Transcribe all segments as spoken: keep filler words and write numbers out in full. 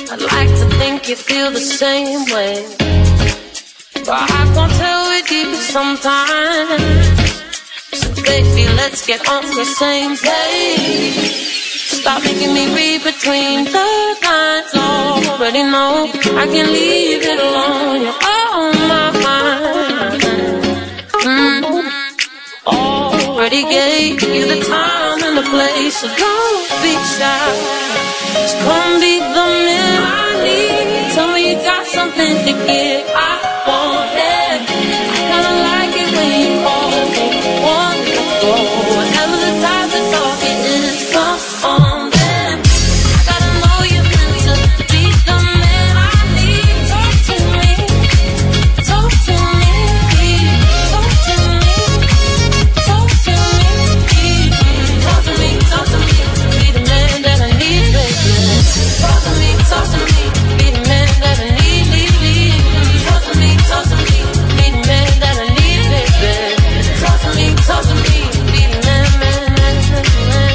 I'd like to think you feel the same way, but I can't tell it deep sometimes. So baby, let's get on the same page. Stop making me read between the lines. Already know I can leave it alone. You're on my mind. Mm. Already gave you the time and the place, so don't be shy. Just come be the man I need. Tell me you got something to give. I want it. I kinda like it when you call me wonderful. Whatever the time to talk it is, come on then. I gotta know you're meant to be the man I need. Talk to me, talk to me, talk to me, talk to me, talk to me, talk to me. Be the man that I need, baby. Talk to me, talk to me. Be the man that I need, need, need. Talk to me, talk to me. Be the man that I need, baby. Talk to me, talk to me. Be the man, man, man, man, man.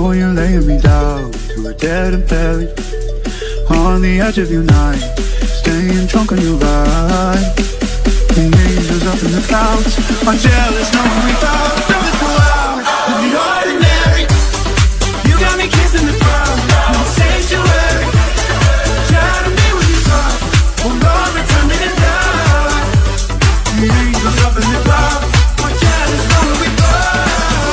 know you're laying me down to a dead-end belly. On the edge of your night, staying drunk on your ride. The angels up in the clouds are jealous, knowing we found something so out of the ordinary. You got me kissing the ground in the sanctuary. Try to be what you thought, oh Lord, return me to die. The angels up in the clouds are jealous, knowing we found.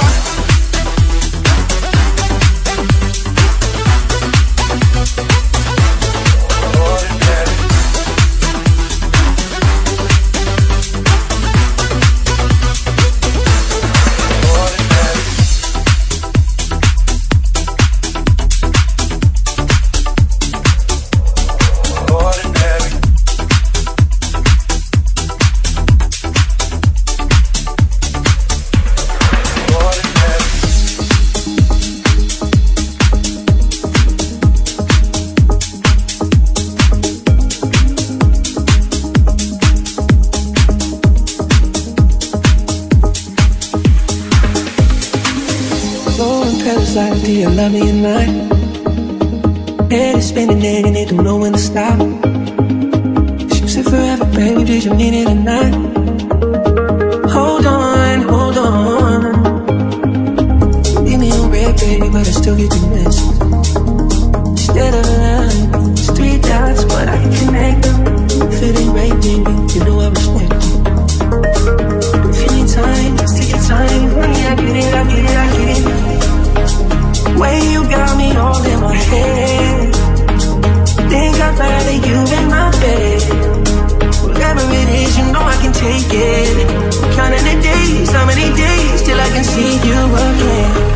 Do you love me or not? Head is spinning and it don't know when to stop. She said forever, baby, did you mean it or not? Hold on, hold on. Leave me on red, baby, but I still get the message. Instead of a line, it's three dots, but I can connect them. If it ain't right, baby, you know I respect you. If you need time, just take your time. I get it, I get it, I get it. Way you got me all in my head. Think I'd rather you in my bed. Whatever it is, you know I can take it. Counting the days, how many days till I can see you again.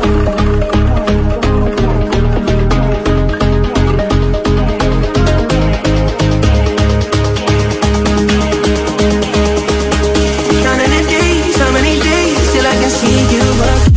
Counting the days, how many days till I can see you again.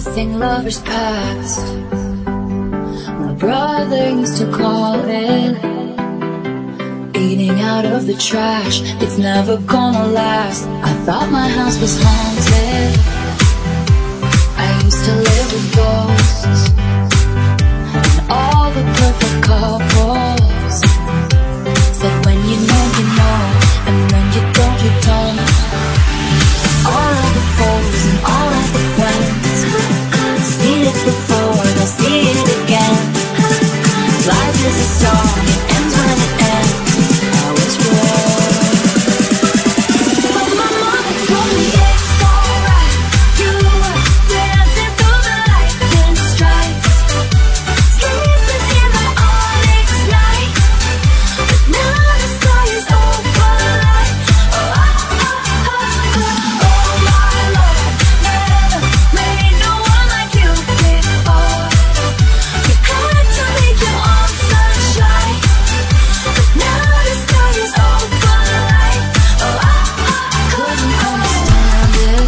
Missing lovers past, my brother used to call it. Eating out of the trash, it's never gonna last. I thought my house was haunted. I used to live with ghosts and all the perfect couples. Said when you know, you know, and when you don't, you don't. All of the foes and all of the friends, seen it before, they'll see it again. Life is a song, it ends when it ends. I was wrong, but my mama told me it's alright. You were dancing through the lightning strikes, sleepless in the onyx night. But now the sky is open light. Oh, oh, oh, oh, oh, oh my Lord, never made no one like you before. You had to make your own sunshine, but now the sky is open light. Oh, I, I couldn't understand it,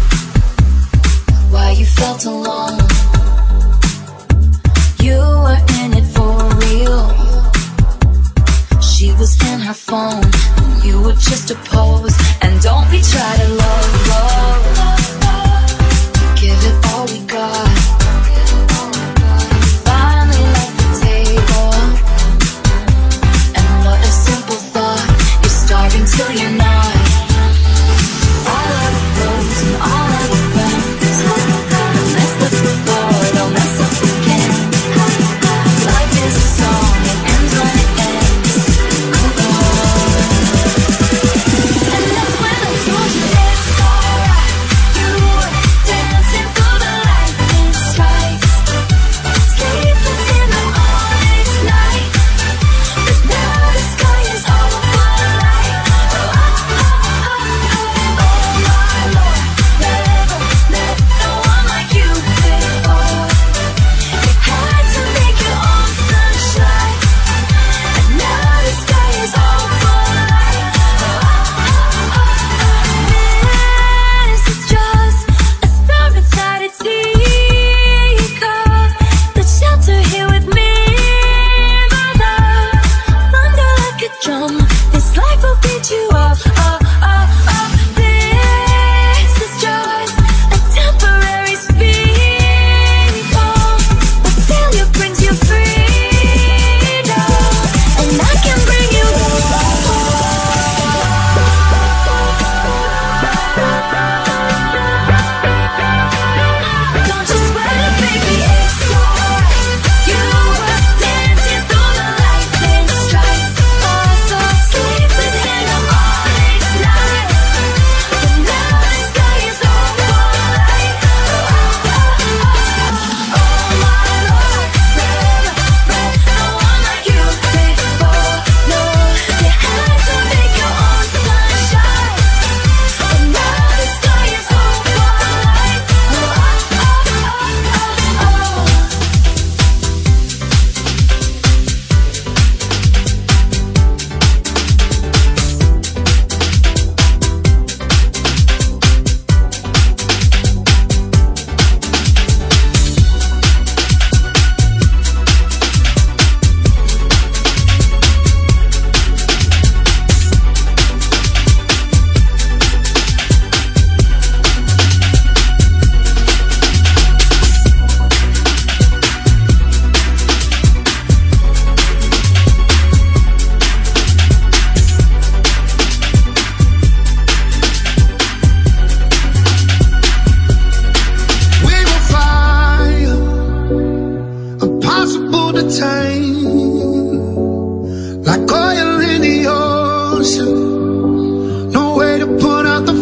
why you felt alone. You were in it for real. She was in her phone, and you were just a pose. And don't we try to love, love, give it all we got. Finally left the table, and what a simple thought. You're starving till you're not. All of the foes and all of the friends, they messed up before, they'll mess up again. Life is a song, it ends when it ends. Come on. And that's when I told you it's alright. You were dancing through the lightning strikes, sleepless in the onyx night. But now the sky is open light. Oh, oh, oh, oh, oh my Lord, never met no one like you before. You had to make your own sunshine, and now the sky is open light. Oh, oh, oh, oh. This is just a storm inside a teacup. The shelter here with me, my love. Thunder like a drum, this life will beat you up. Oh, oh, oh. This is just a temporary speed bump, but failure brings you freedom, and I can bring you Don't you sweat it, baby, it's alright. You were dancing through the lightning strikes, oh, so sleepless in the onyx night. But now the sky is open light. Oh, oh, oh, oh my Lord, never met no one like you before. No, you had to make your own sunshine, but now the sky is open light. Oh, oh, oh, oh, oh, oh. We will fire, impossible to tame, like oil in the ocean. No way to put out the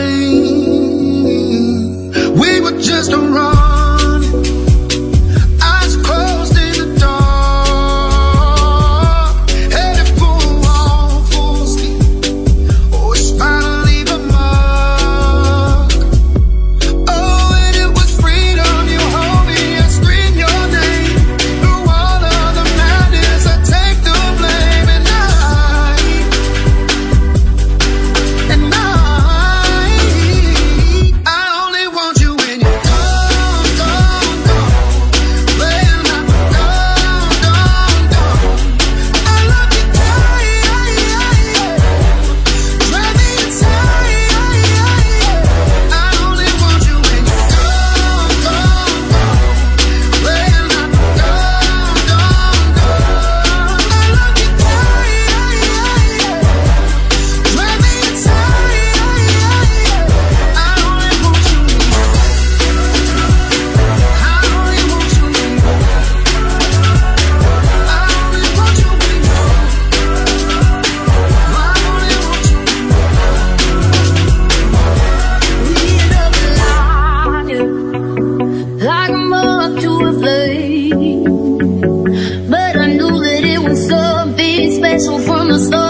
flame. We were just running, eyes closed in the dark, headed for a wall, full steam. Oh, it's finally the mark. Oh, and it was freedom. You hold me and scream your name through all of the madness. I take the blame, and I gonna slow